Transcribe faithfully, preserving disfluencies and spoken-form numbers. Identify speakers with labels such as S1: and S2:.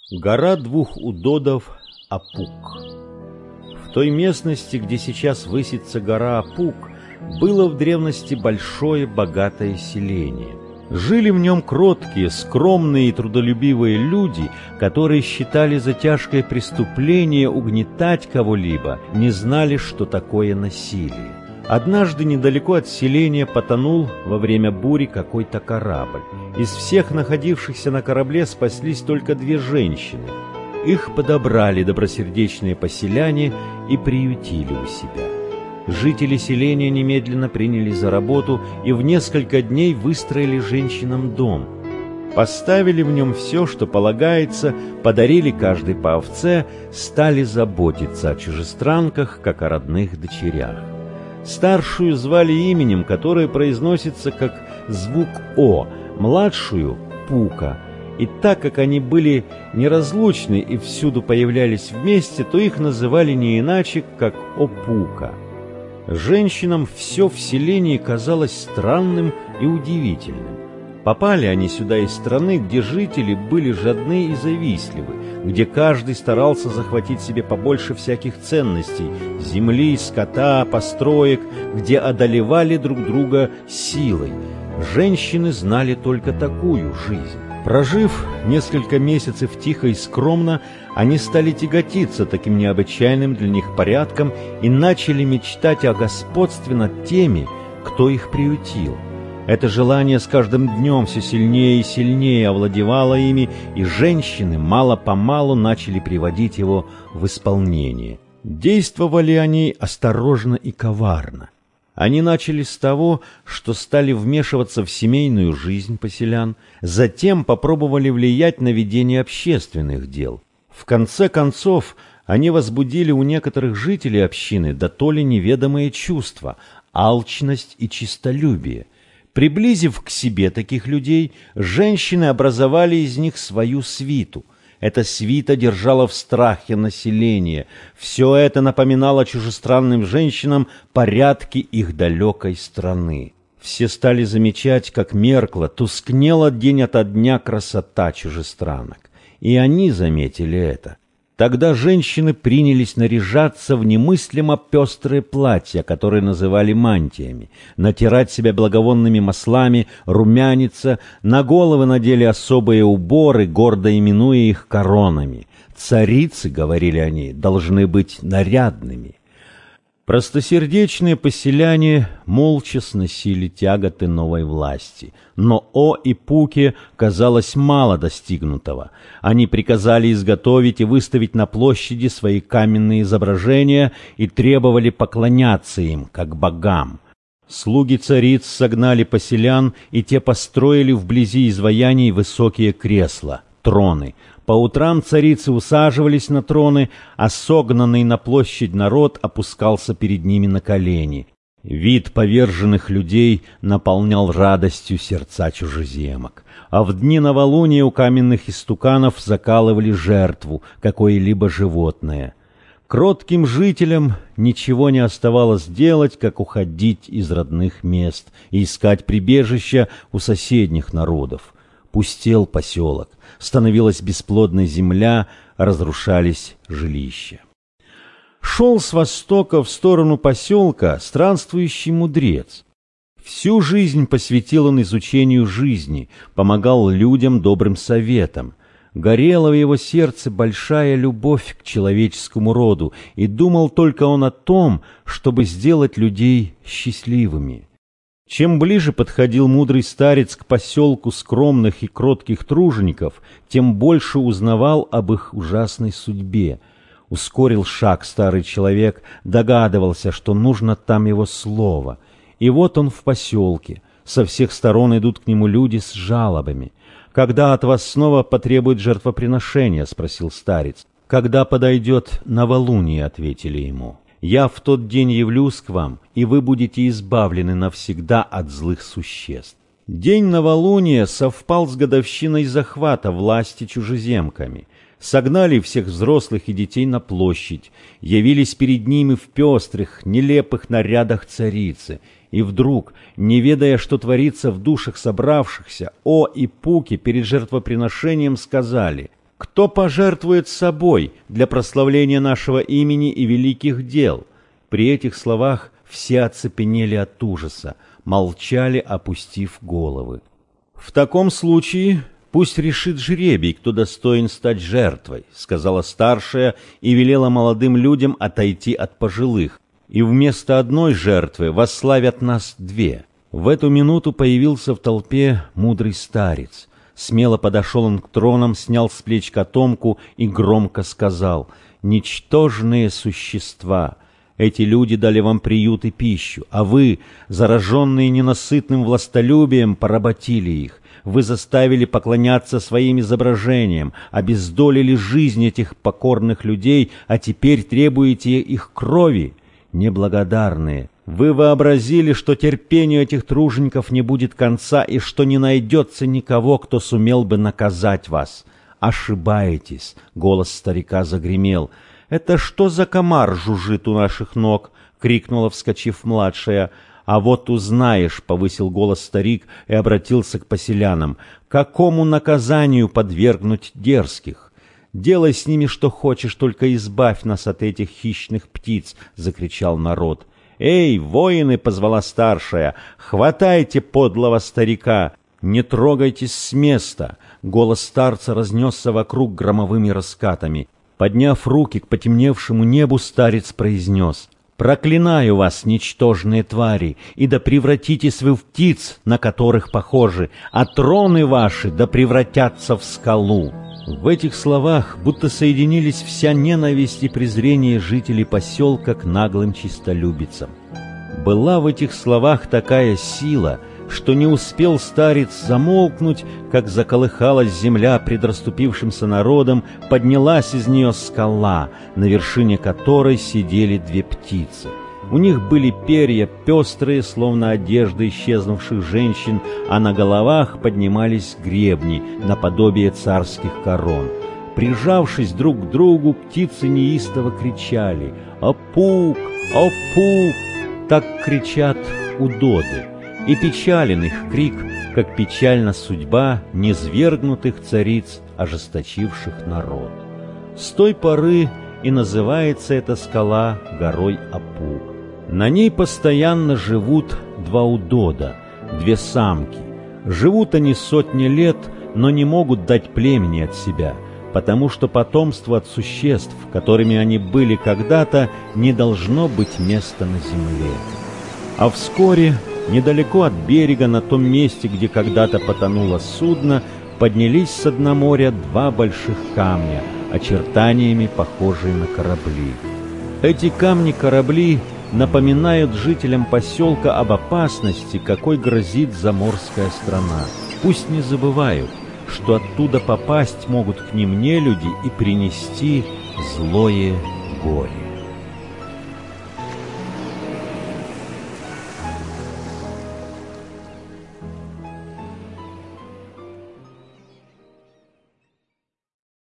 S1: Гора двух удодов Апук. В той местности, где сейчас высится гора Апук, было в древности большое богатое селение. Жили в нем кроткие, скромные и трудолюбивые люди, которые считали за тяжкое преступление угнетать кого-либо, не знали, что такое насилие. Однажды недалеко от селения потонул во время бури какой-то корабль. Из всех находившихся на корабле спаслись только две женщины. Их подобрали добросердечные поселяне и приютили у себя. Жители селения немедленно принялись за работу и в несколько дней выстроили женщинам дом. Поставили в нем все, что полагается, подарили каждой по овце, стали заботиться о чужестранках, как о родных дочерях. Старшую звали именем, которое произносится как звук «о», младшую — Пука. И так как они были неразлучны и всюду появлялись вместе, то их называли не иначе, как Опука. Женщинам все в селении казалось странным и удивительным. Попали они сюда из страны, где жители были жадны и завистливы, где каждый старался захватить себе побольше всяких ценностей – земли, скота, построек, где одолевали друг друга силой. Женщины знали только такую жизнь. Прожив несколько месяцев тихо и скромно, они стали тяготиться таким необычайным для них порядком и начали мечтать о господстве над теми, кто их приютил. Это желание с каждым днем все сильнее и сильнее овладевало ими, и женщины мало-помалу начали приводить его в исполнение. Действовали они осторожно и коварно. Они начали с того, что стали вмешиваться в семейную жизнь поселян, затем попробовали влиять на ведение общественных дел. В конце концов, они возбудили у некоторых жителей общины дотоле неведомые чувства – алчность и честолюбие. Приблизив к себе таких людей, женщины образовали из них свою свиту. Эта свита держала в страхе население. Все это напоминало чужестранным женщинам порядки их далекой страны. Все стали замечать, как меркла, тускнела день ото дня красота чужестранок. И они заметили это. Тогда женщины принялись наряжаться в немыслимо пестрые платья, которые называли мантиями, натирать себя благовонными маслами, румяниться, на головы надели особые уборы, гордо именуя их коронами. Царицы, говорили они, должны быть нарядными. Простосердечные поселяне молча сносили тяготы новой власти, но О и Пуке казалось мало достигнутого. Они приказали изготовить и выставить на площади свои каменные изображения и требовали поклоняться им, как богам. Слуги цариц согнали поселян, и те построили вблизи изваяний высокие кресла, троны. По утрам царицы усаживались на троны, а согнанный на площадь народ опускался перед ними на колени. Вид поверженных людей наполнял радостью сердца чужеземок. А в дни новолуния у каменных истуканов закалывали жертву, какое-либо животное. Кротким жителям ничего не оставалось делать, как уходить из родных мест и искать прибежища у соседних народов. Пустел поселок, становилась бесплодной земля, разрушались жилища. Шел с востока в сторону поселка странствующий мудрец. Всю жизнь посвятил он изучению жизни, помогал людям добрым советам. Горела в его сердце большая любовь к человеческому роду, и думал только он о том, чтобы сделать людей счастливыми. Чем ближе подходил мудрый старец к поселку скромных и кротких тружеников, тем больше узнавал об их ужасной судьбе. Ускорил шаг старый человек, догадывался, что нужно там его слово. И вот он в поселке. Со всех сторон идут к нему люди с жалобами. «Когда от вас снова потребует жертвоприношения?» — спросил старец. «Когда подойдет новолуние?» — ответили ему. «Я в тот день явлюсь к вам, и вы будете избавлены навсегда от злых существ». День новолуния совпал с годовщиной захвата власти чужеземками. Согнали всех взрослых и детей на площадь, явились перед ними в пестрых, нелепых нарядах царицы. И вдруг, не ведая, что творится в душах собравшихся, О и Пуке перед жертвоприношением сказали: Кто пожертвует собой для прославления нашего имени и великих дел?» При этих словах все оцепенели от ужаса, молчали, опустив головы. «В таком случае пусть решит жребий, кто достоин стать жертвой», — сказала старшая и велела молодым людям отойти от пожилых, «и вместо одной жертвы восславят нас две». В эту минуту появился в толпе мудрый старец. Смело подошел он к тронам, снял с плеч котомку и громко сказал: «Ничтожные существа! Эти люди дали вам приют и пищу, а вы, зараженные ненасытным властолюбием, поработили их. Вы заставили поклоняться своим изображениям, обездолили жизнь этих покорных людей, а теперь требуете их крови. Неблагодарные! Вы вообразили, что терпению этих тружеников не будет конца и что не найдется никого, кто сумел бы наказать вас. Ошибаетесь!» — голос старика загремел. «Это что за комар жужжит у наших ног?» — крикнула, вскочив младшая. «А вот узнаешь», — повысил голос старик и обратился к поселянам, «какому наказанию подвергнуть дерзких? Делай с ними что хочешь, только избавь нас от этих хищных птиц», — закричал народ. «Эй, воины!» — позвала старшая. «Хватайте подлого старика! Не трогайтесь с места!» Голос старца разнесся вокруг громовыми раскатами. Подняв руки к потемневшему небу, старец произнес: «Проклинаю вас, ничтожные твари, и да превратитесь вы в птиц, на которых похожи, а троны ваши да превратятся в скалу». В этих словах будто соединились вся ненависть и презрение жителей поселка к наглым честолюбицам. Была в этих словах такая сила, что не успел старец замолкнуть, как заколыхалась земля пред расступившимся народом, поднялась из нее скала, на вершине которой сидели две птицы. У них были перья пестрые, словно одежда исчезнувших женщин, а на головах поднимались гребни, наподобие царских корон. Прижавшись друг к другу, птицы неистово кричали: «Апук! Апук!» Так кричат удоды. И печален их крик, как печальна судьба низвергнутых цариц, ожесточивших народ. С той поры и называется эта скала горой Апук. На ней постоянно живут два удода, две самки. Живут они сотни лет, но не могут дать племени от себя, потому что потомство от существ, которыми они были когда-то, не должно быть места на земле. А вскоре, недалеко от берега, на том месте, где когда-то потонуло судно, поднялись с дна моря два больших камня, очертаниями похожие на корабли. Эти камни-корабли напоминают жителям поселка об опасности, какой грозит заморская страна. Пусть не забывают, что оттуда попасть могут к ним нелюди и принести злое горе.